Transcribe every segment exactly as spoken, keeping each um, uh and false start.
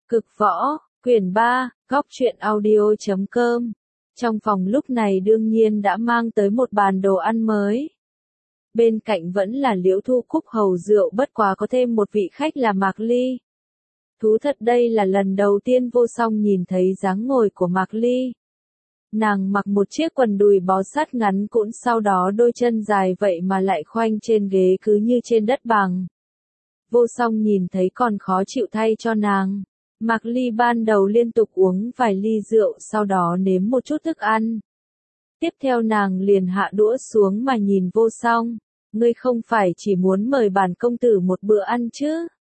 Cực võ, quyển ba, góc truyện audio chấm com. Trong phòng lúc này đương nhiên đã mang tới một bàn đồ ăn mới. Bên cạnh vẫn là Liễu Thu Cúc hầu rượu, bất quá có thêm một vị khách là Mạc Ly. Thú thật đây là lần đầu tiên Vô Song nhìn thấy dáng ngồi của Mạc Ly. Nàng mặc một chiếc quần đùi bó sát ngắn cũn, sau đó đôi chân dài vậy mà lại khoanh trên ghế cứ như trên đất bằng. Vô Song nhìn thấy còn khó chịu thay cho nàng. Mạc Ly ban đầu liên tục uống vài ly rượu, sau đó nếm một chút thức ăn. Tiếp theo nàng liền hạ đũa xuống mà nhìn Vô Song. Ngươi không phải chỉ muốn mời bản công tử một bữa ăn chứ?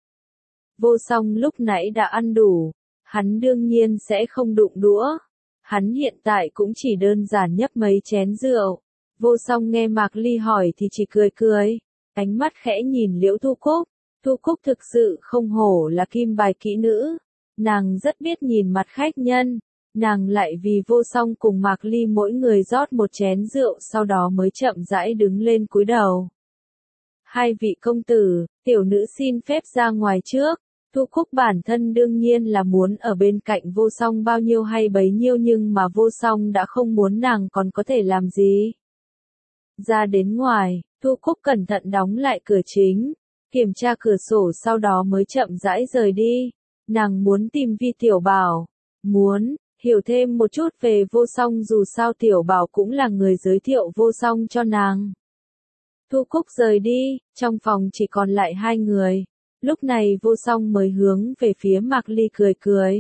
Vô Song lúc nãy đã ăn đủ, hắn đương nhiên sẽ không đụng đũa. Hắn hiện tại cũng chỉ đơn giản nhấp mấy chén rượu. Vô Song nghe Mạc Ly hỏi thì chỉ cười cười, ánh mắt khẽ nhìn Liễu Thu Cúc. Thu Cúc thực sự không hổ là kim bài kỹ nữ. Nàng rất biết nhìn mặt khách nhân. Nàng lại vì Vô Song cùng Mạc Ly mỗi người rót một chén rượu, sau đó mới chậm rãi đứng lên cúi đầu. Hai vị công tử, tiểu nữ xin phép ra ngoài trước. Thu Cúc bản thân đương nhiên là muốn ở bên cạnh Vô Song bao nhiêu hay bấy nhiêu, nhưng mà Vô Song đã không muốn nàng còn có thể làm gì. Ra đến ngoài, Thu Cúc cẩn thận đóng lại cửa chính, kiểm tra cửa sổ, sau đó mới chậm rãi rời đi. Nàng muốn tìm Vi Tiểu Bảo, muốn hiểu thêm một chút về Vô Song, dù sao Tiểu Bảo cũng là người giới thiệu Vô Song cho nàng. Thu Cúc rời đi, trong phòng chỉ còn lại hai người. Lúc này Vô Song mới hướng về phía Mạc Ly cười cười.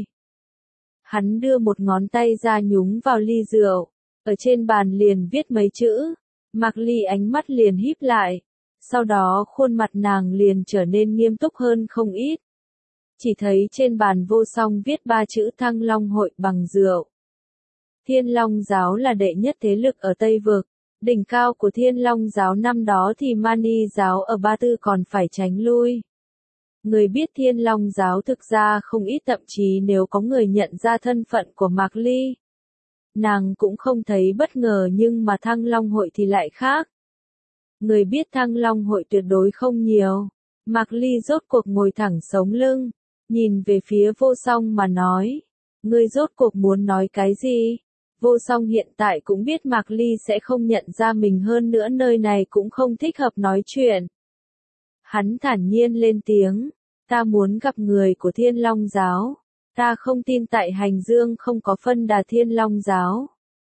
Hắn đưa một ngón tay ra nhúng vào ly rượu, ở trên bàn liền viết mấy chữ. Mạc Ly ánh mắt liền híp lại, sau đó khuôn mặt nàng liền trở nên nghiêm túc hơn không ít. Chỉ thấy trên bàn Vô Song viết ba chữ Thăng Long Hội bằng rượu. Thiên Long giáo là đệ nhất thế lực ở Tây Vực. Đỉnh cao của Thiên Long giáo năm đó thì Mani giáo ở Ba Tư còn phải tránh lui. Người biết Thiên Long giáo thực ra không ít, thậm chí nếu có người nhận ra thân phận của Mạc Ly, nàng cũng không thấy bất ngờ, nhưng mà Thăng Long Hội thì lại khác. Người biết Thăng Long Hội tuyệt đối không nhiều. Mạc Ly rốt cuộc ngồi thẳng sống lưng, nhìn về phía Vô Song mà nói, ngươi rốt cuộc muốn nói cái gì? Vô Song hiện tại cũng biết Mạc Ly sẽ không nhận ra mình, hơn nữa nơi này cũng không thích hợp nói chuyện. Hắn thản nhiên lên tiếng, ta muốn gặp người của Thiên Long giáo, ta không tin tại Hành Dương không có phân đà Thiên Long giáo.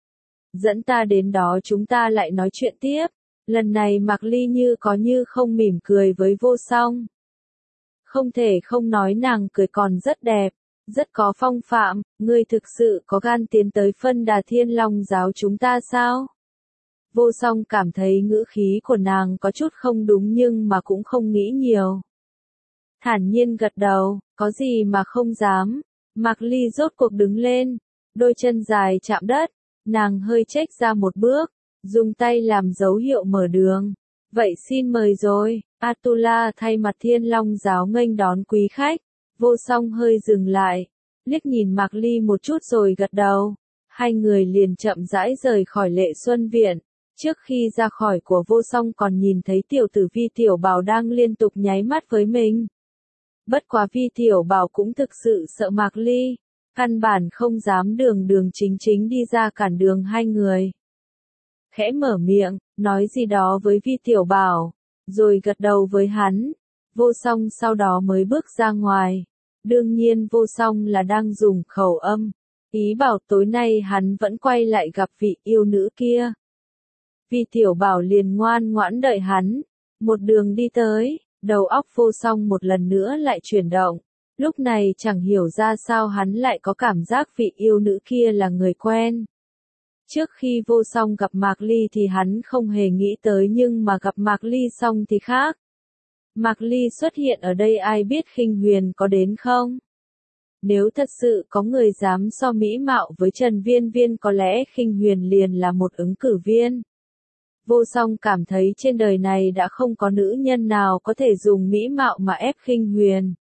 Dẫn ta đến đó chúng ta lại nói chuyện tiếp. Lần này Mạc Ly như có như không mỉm cười với Vô Song. Không thể không nói nàng cười còn rất đẹp, rất có phong phạm. Ngươi thực sự có gan tiến tới phân đà Thiên Long giáo chúng ta sao? Vô Song cảm thấy ngữ khí của nàng có chút không đúng, nhưng mà cũng không nghĩ nhiều. Thản nhiên gật đầu, có gì mà không dám. Mạc Ly rốt cuộc đứng lên, đôi chân dài chạm đất, nàng hơi chếch ra một bước, dùng tay làm dấu hiệu mở đường. Vậy xin mời rồi. Atula thay mặt Thiên Long giáo nghênh đón quý khách. Vô Song hơi dừng lại, liếc nhìn Mạc Ly một chút rồi gật đầu. Hai người liền chậm rãi rời khỏi Lệ Xuân Viện. Trước khi ra khỏi của Vô Song còn nhìn thấy tiểu tử Vi Tiểu Bảo đang liên tục nháy mắt với mình. Bất quá Vi Tiểu Bảo cũng thực sự sợ Mạc Ly, căn bản không dám đường đường chính chính đi ra cản đường hai người. Khẽ mở miệng, nói gì đó với Vi Tiểu Bảo, rồi gật đầu với hắn. Vô Song sau đó mới bước ra ngoài. Đương nhiên Vô Song là đang dùng khẩu âm, ý bảo tối nay hắn vẫn quay lại gặp vị yêu nữ kia. Vi Tiểu Bảo liền ngoan ngoãn đợi hắn. Một đường đi tới, đầu óc Vô Song một lần nữa lại chuyển động. Lúc này chẳng hiểu ra sao hắn lại có cảm giác vị yêu nữ kia là người quen. Trước khi Vô Song gặp Mạc Ly thì hắn không hề nghĩ tới, nhưng mà gặp Mạc Ly xong thì khác. Mạc Ly xuất hiện ở đây, ai biết Khinh Huyền có đến không? Nếu thật sự có người dám so mỹ mạo với Trần Viên Viên, có lẽ Khinh Huyền liền là một ứng cử viên. Vô Song cảm thấy trên đời này đã không có nữ nhân nào có thể dùng mỹ mạo mà ép Khinh Huyền.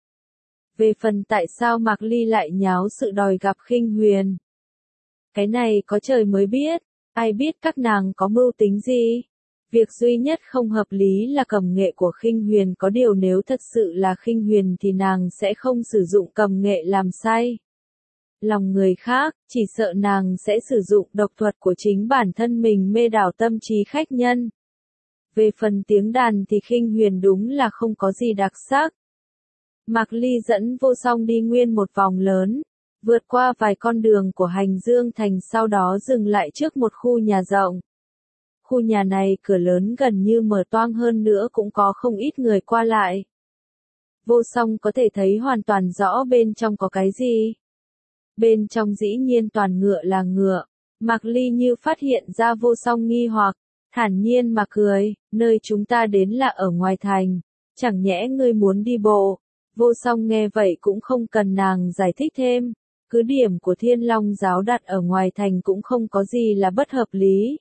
Về phần tại sao Mạc Ly lại nháo sự đòi gặp Khinh Huyền, cái này có trời mới biết, ai biết các nàng có mưu tính gì. Việc duy nhất không hợp lý là cầm nghệ của Khinh Huyền, có điều nếu thật sự là Khinh Huyền thì nàng sẽ không sử dụng cầm nghệ làm say lòng người khác, chỉ sợ nàng sẽ sử dụng độc thuật của chính bản thân mình mê đảo tâm trí khách nhân. Về phần tiếng đàn thì Khinh Huyền đúng là không có gì đặc sắc. Mạc Ly dẫn Vô Song đi nguyên một vòng lớn, vượt qua vài con đường của Hành Dương Thành, sau đó dừng lại trước một khu nhà rộng. Khu nhà này cửa lớn gần như mở toang, hơn nữa cũng có không ít người qua lại. Vô Song có thể thấy hoàn toàn rõ bên trong có cái gì. Bên trong dĩ nhiên toàn ngựa là ngựa. Mạc Ly như phát hiện ra Vô Song nghi hoặc, thản nhiên mà cười, nơi chúng ta đến là ở ngoài thành, chẳng nhẽ ngươi muốn đi bộ. Vô Song nghe vậy cũng không cần nàng giải thích thêm, cứ điểm của Thiên Long giáo đặt ở ngoài thành cũng không có gì là bất hợp lý.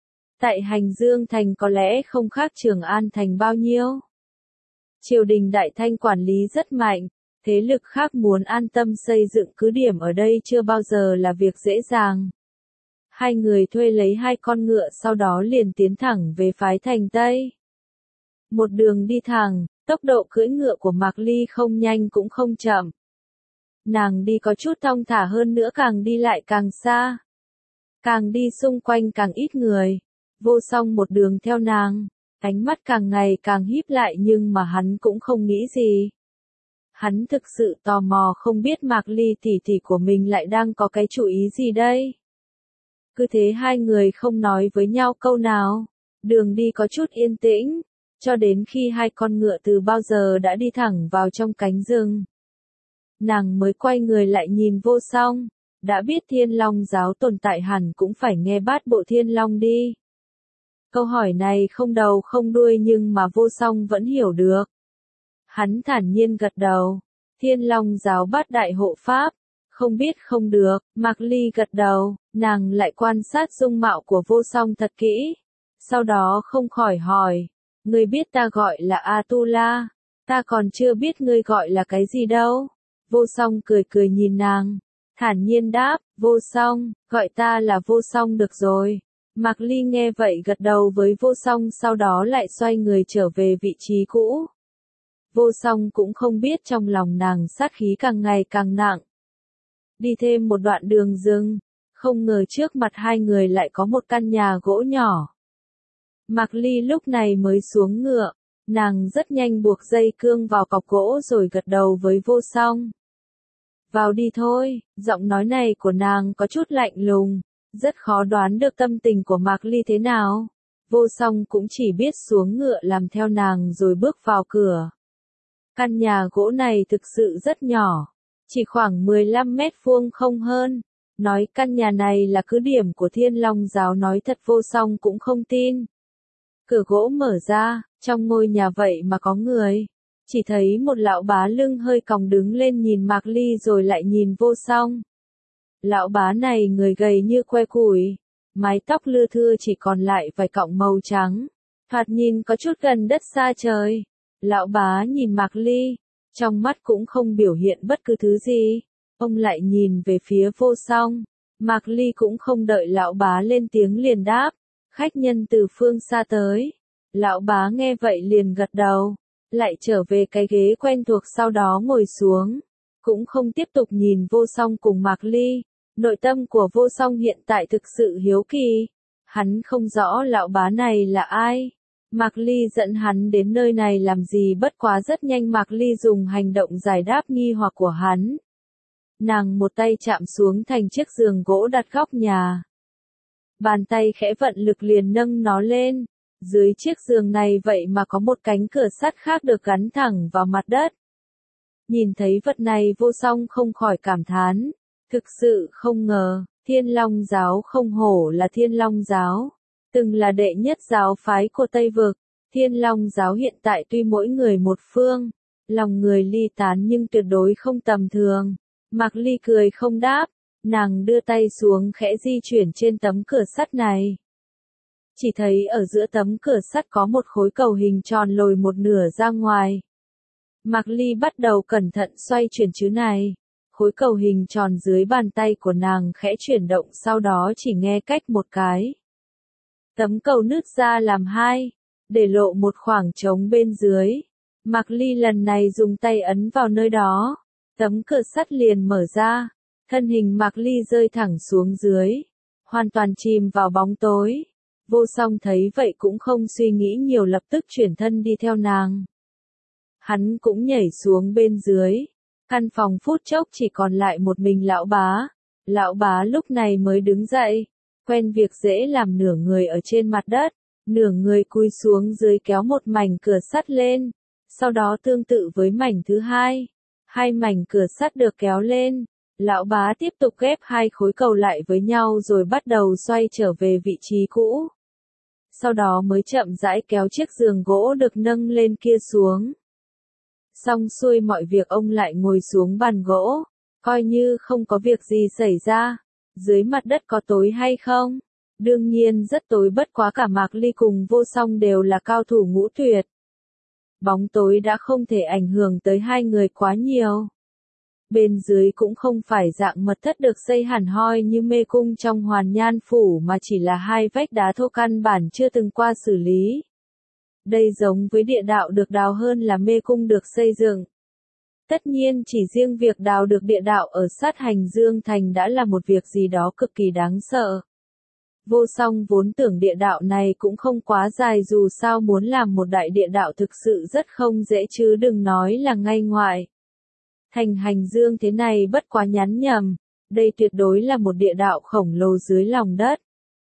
Tại Hành Dương Thành có lẽ không khác Trường An Thành bao nhiêu. Triều đình Đại Thanh quản lý rất mạnh, thế lực khác muốn an tâm xây dựng cứ điểm ở đây chưa bao giờ là việc dễ dàng. Hai người thuê lấy hai con ngựa, sau đó liền tiến thẳng về phái thành Tây. Một đường đi thẳng, tốc độ cưỡi ngựa của Mạc Ly không nhanh cũng không chậm. Nàng đi có chút thong thả, hơn nữa càng đi lại càng xa. Càng đi xung quanh càng ít người. Vô Song một đường theo nàng, ánh mắt càng ngày càng híp lại, nhưng mà hắn cũng không nghĩ gì. Hắn thực sự tò mò không biết Mạc Ly tỷ tỷ của mình lại đang có cái chủ ý gì đây. Cứ thế hai người không nói với nhau câu nào, đường đi có chút yên tĩnh, cho đến khi hai con ngựa từ bao giờ đã đi thẳng vào trong cánh rừng. Nàng mới quay người lại nhìn Vô Song, đã biết Thiên Long giáo tồn tại hẳn cũng phải nghe bát bộ Thiên Long đi. Câu hỏi này không đầu không đuôi nhưng mà Vô Song vẫn hiểu được. Hắn thản nhiên gật đầu, Thiên Long giáo bát đại hộ pháp, không biết không được. Mạc Ly gật đầu, nàng lại quan sát dung mạo của Vô Song thật kỹ, sau đó không khỏi hỏi, ngươi biết ta gọi là Atula, ta còn chưa biết ngươi gọi là cái gì đâu. Vô Song cười cười nhìn nàng, thản nhiên đáp, Vô Song, gọi ta là Vô Song được rồi. Mạc Ly nghe vậy gật đầu với Vô Song, sau đó lại xoay người trở về vị trí cũ. Vô Song cũng không biết trong lòng nàng sát khí càng ngày càng nặng. Đi thêm một đoạn đường rừng, không ngờ trước mặt hai người lại có một căn nhà gỗ nhỏ. Mạc Ly lúc này mới xuống ngựa, nàng rất nhanh buộc dây cương vào cọc gỗ rồi gật đầu với Vô Song. Vào đi thôi, giọng nói này của nàng có chút lạnh lùng, rất khó đoán được tâm tình của Mạc Ly thế nào. Vô Song cũng chỉ biết xuống ngựa làm theo nàng rồi bước vào cửa. Căn nhà gỗ này thực sự rất nhỏ, chỉ khoảng mười lăm mét vuông không hơn. Nói căn nhà này là cứ điểm của Thiên Long giáo nói thật Vô Song cũng không tin. Cửa gỗ mở ra, trong ngôi nhà vậy mà có người. Chỉ thấy một lão bá lưng hơi còng đứng lên nhìn Mạc Ly rồi lại nhìn Vô Song. Lão bá này người gầy như que củi, mái tóc lưa thưa chỉ còn lại vài cọng màu trắng, thoạt nhìn có chút gần đất xa trời. Lão bá nhìn Mạc Ly, trong mắt cũng không biểu hiện bất cứ thứ gì. Ông lại nhìn về phía Vô Song. Mạc Ly cũng không đợi lão bá lên tiếng liền đáp, khách nhân từ phương xa tới. Lão bá nghe vậy liền gật đầu, lại trở về cái ghế quen thuộc sau đó ngồi xuống, cũng không tiếp tục nhìn Vô Song cùng Mạc Ly. Nội tâm của Vô Song hiện tại thực sự hiếu kỳ, hắn không rõ lão bá này là ai. Mạc Ly dẫn hắn đến nơi này làm gì, bất quá rất nhanh Mạc Ly dùng hành động giải đáp nghi hoặc của hắn. Nàng một tay chạm xuống thành chiếc giường gỗ đặt góc nhà. Bàn tay khẽ vận lực liền nâng nó lên. Dưới chiếc giường này vậy mà có một cánh cửa sắt khác được gắn thẳng vào mặt đất. Nhìn thấy vật này Vô Song không khỏi cảm thán. Thực sự không ngờ, Thiên Long giáo không hổ là Thiên Long giáo. Từng là đệ nhất giáo phái của Tây Vực. Thiên Long giáo hiện tại tuy mỗi người một phương, lòng người ly tán nhưng tuyệt đối không tầm thường. Mạc Ly cười không đáp, nàng đưa tay xuống khẽ di chuyển trên tấm cửa sắt này. Chỉ thấy ở giữa tấm cửa sắt có một khối cầu hình tròn lồi một nửa ra ngoài. Mạc Ly bắt đầu cẩn thận xoay chuyển chứ này. Khối cầu hình tròn dưới bàn tay của nàng khẽ chuyển động, sau đó chỉ nghe cách một cái. Tấm cầu nứt ra làm hai, để lộ một khoảng trống bên dưới. Mạc Ly lần này dùng tay ấn vào nơi đó, tấm cửa sắt liền mở ra, thân hình Mạc Ly rơi thẳng xuống dưới, hoàn toàn chìm vào bóng tối. Vô Song thấy vậy cũng không suy nghĩ nhiều, lập tức chuyển thân đi theo nàng. Hắn cũng nhảy xuống bên dưới, căn phòng phút chốc chỉ còn lại một mình lão bá. Lão bá lúc này mới đứng dậy, quen việc dễ làm, nửa người ở trên mặt đất, nửa người cúi xuống dưới kéo một mảnh cửa sắt lên, sau đó tương tự với mảnh thứ hai, hai mảnh cửa sắt được kéo lên, lão bá tiếp tục ghép hai khối cầu lại với nhau rồi bắt đầu xoay trở về vị trí cũ. Sau đó mới chậm rãi kéo chiếc giường gỗ được nâng lên kia xuống. Xong xuôi mọi việc ông lại ngồi xuống bàn gỗ, coi như không có việc gì xảy ra. Dưới mặt đất có tối hay không? Đương nhiên rất tối, bất quá cả Mạc Ly cùng Vô Song đều là cao thủ ngũ tuyệt. Bóng tối đã không thể ảnh hưởng tới hai người quá nhiều. Bên dưới cũng không phải dạng mật thất được xây hẳn hoi như mê cung trong Hoàn Nhan Phủ, mà chỉ là hai vách đá thô căn bản chưa từng qua xử lý. Đây giống với địa đạo được đào hơn là mê cung được xây dựng. Tất nhiên chỉ riêng việc đào được địa đạo ở sát Hành Dương Thành đã là một việc gì đó cực kỳ đáng sợ. Vô Song vốn tưởng địa đạo này cũng không quá dài, dù sao muốn làm một đại địa đạo thực sự rất không dễ chứ đừng nói là ngay ngoại. Thành Hành Dương thế này bất quá nhắn nhầm, đây tuyệt đối là một địa đạo khổng lồ dưới lòng đất.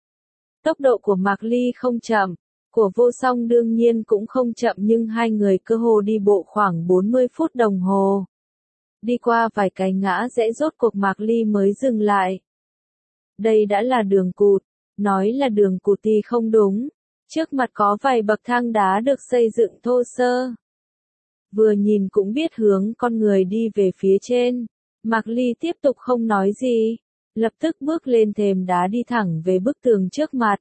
Tốc độ của Mạc Ly không chậm, của Vô Song đương nhiên cũng không chậm, nhưng hai người cơ hồ đi bộ khoảng bốn mươi phút đồng hồ. Đi qua vài cái ngã rẽ rốt cuộc Mạc Ly mới dừng lại. Đây đã là đường cụt, nói là đường cụt thì không đúng, trước mặt có vài bậc thang đá được xây dựng thô sơ. Vừa nhìn cũng biết hướng con người đi về phía trên. Mạc Ly tiếp tục không nói gì, lập tức bước lên thềm đá đi thẳng về bức tường trước mặt.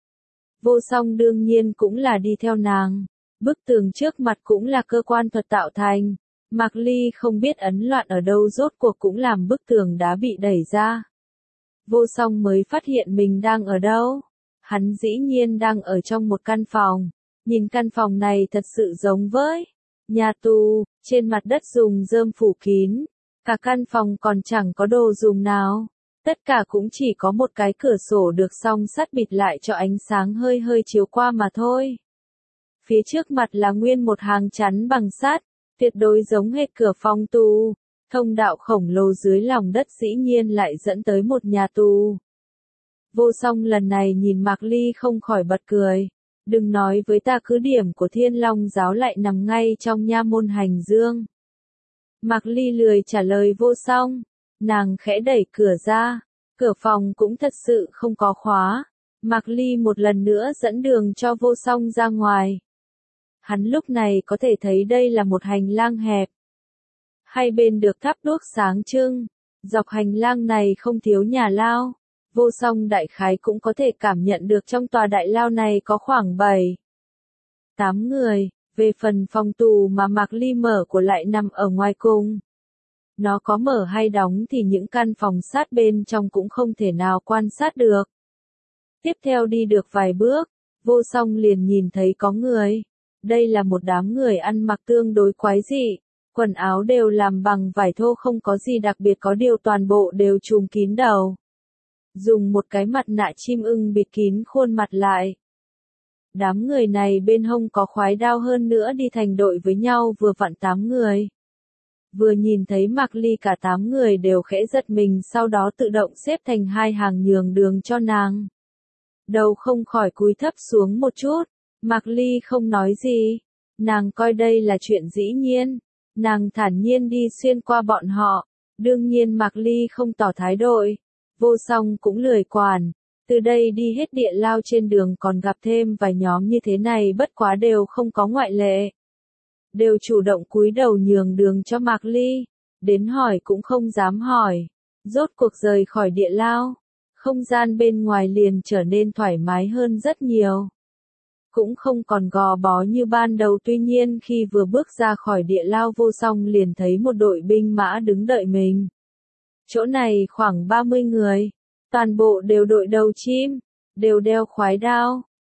Vô Song đương nhiên cũng là đi theo nàng. Bức tường trước mặt cũng là cơ quan thuật tạo thành. Mạc Ly không biết ấn loạn ở đâu rốt cuộc cũng làm bức tường đá bị đẩy ra. Vô Song mới phát hiện mình đang ở đâu. Hắn dĩ nhiên đang ở trong một căn phòng. Nhìn căn phòng này thật sự giống với nhà tù, trên mặt đất dùng rơm phủ kín. Cả căn phòng còn chẳng có đồ dùng nào. Tất cả cũng chỉ có một cái cửa sổ được song sắt bịt lại cho ánh sáng hơi hơi chiếu qua mà thôi. Phía trước mặt là nguyên một hàng chắn bằng sắt, tuyệt đối giống hệt cửa phòng tù. Thông đạo khổng lồ dưới lòng đất dĩ nhiên lại dẫn tới một nhà tù. Vô Song lần này nhìn Mạc Ly không khỏi bật cười. Đừng nói với ta, cứ điểm của Thiên Long giáo lại nằm ngay trong nha môn Hành Dương. Mạc Ly lười trả lời Vô Song. Nàng khẽ đẩy cửa ra, cửa phòng cũng thật sự không có khóa. Mạc Ly một lần nữa dẫn đường cho Vô Song ra ngoài. Hắn lúc này có thể thấy đây là một hành lang hẹp. Hai bên được thắp đuốc sáng trưng, dọc hành lang này không thiếu nhà lao. Vô Song đại khái cũng có thể cảm nhận được trong tòa đại lao này có khoảng bảy, tám người. Về phần phòng tù mà Mạc Ly mở của lại nằm ở ngoài cùng. Nó có mở hay đóng thì những căn phòng sát bên trong cũng không thể nào quan sát được. Tiếp theo đi được vài bước, Vô Song liền nhìn thấy có người. Đây là một đám người ăn mặc tương đối quái dị. Quần áo đều làm bằng vải thô, không có gì đặc biệt, có điều toàn bộ đều trùm kín đầu. Dùng một cái mặt nạ chim ưng bịt kín khuôn mặt lại. Đám người này bên hông có khoái đao, hơn nữa đi thành đội với nhau vừa vặn tám người. Vừa nhìn thấy Mạc Ly cả tám người đều khẽ giật mình, sau đó tự động xếp thành hai hàng nhường đường cho nàng. Đầu không khỏi cúi thấp xuống một chút. Mạc Ly không nói gì. Nàng coi đây là chuyện dĩ nhiên. Nàng thản nhiên đi xuyên qua bọn họ. Đương nhiên Mạc Ly không tỏ thái độ. Vô Song cũng lười quản. Từ đây đi hết địa lao trên đường còn gặp thêm vài nhóm như thế này, bất quá đều không có ngoại lệ. Đều chủ động cúi đầu nhường đường cho Mạc Ly. Đến hỏi cũng không dám hỏi. Rốt cuộc rời khỏi địa lao. Không gian bên ngoài liền trở nên thoải mái hơn rất nhiều. Cũng không còn gò bó như ban đầu, tuy nhiên khi vừa bước ra khỏi địa lao Vô Song liền thấy một đội binh mã đứng đợi mình. Chỗ này khoảng ba mươi người. Toàn bộ đều đội đầu chim. Đều đeo khoái đao.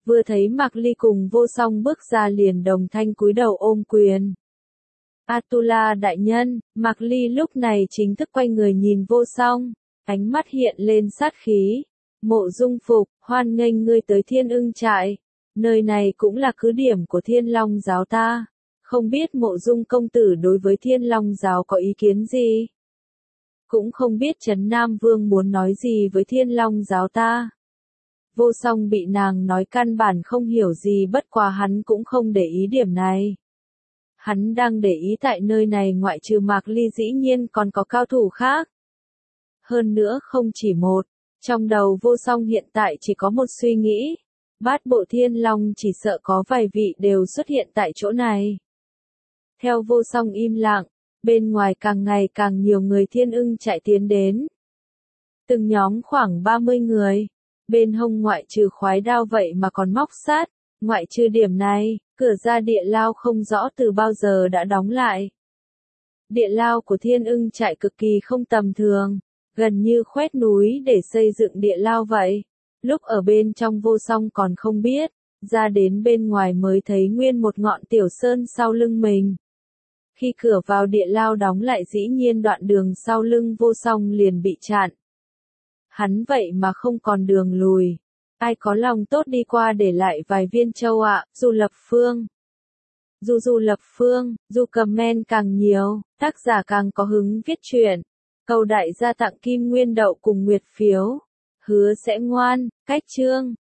Vừa thấy Mạc Ly cùng Vô Song bước ra liền đồng thanh cúi đầu ôm quyền. Atula đại nhân, Mạc Ly lúc này chính thức quay người nhìn Vô Song, ánh mắt hiện lên sát khí. Mộ Dung Phục, hoan nghênh ngươi tới Thiên Ưng trại. Nơi này cũng là cứ điểm của Thiên Long giáo ta. Không biết Mộ Dung công tử đối với Thiên Long giáo có ý kiến gì? Cũng không biết Trấn Nam Vương muốn nói gì với Thiên Long giáo ta. Vô Song bị nàng nói căn bản không hiểu gì, bất quá hắn cũng không để ý điểm này. Hắn đang để ý tại nơi này ngoại trừ Mạc Ly dĩ nhiên còn có cao thủ khác. Hơn nữa không chỉ một, trong đầu Vô Song hiện tại chỉ có một suy nghĩ. Bát bộ Thiên Long chỉ sợ có vài vị đều xuất hiện tại chỗ này. Theo Vô Song im lặng, bên ngoài càng ngày càng nhiều người Thiên Ưng chạy tiến đến. Từng nhóm khoảng ba mươi người. Bên hông ngoại trừ khoái đao vậy mà còn móc sát. Ngoại trừ điểm này, cửa ra địa lao không rõ từ bao giờ đã đóng lại. Địa lao của Thiên Ưng trại cực kỳ không tầm thường, gần như khoét núi để xây dựng địa lao vậy. Lúc ở bên trong Vô Song còn không biết, ra đến bên ngoài mới thấy nguyên một ngọn tiểu sơn sau lưng mình. Khi cửa vào địa lao đóng lại dĩ nhiên đoạn đường sau lưng Vô Song liền bị chặn. Hắn vậy mà không còn đường lùi. Ai có lòng tốt đi qua để lại vài viên châu ạ, dù lập phương. Dù dù lập phương, dù comment càng nhiều, tác giả càng có hứng viết truyện. Cầu đại gia tặng kim nguyên đậu cùng nguyệt phiếu. Hứa sẽ ngoan, cách chương.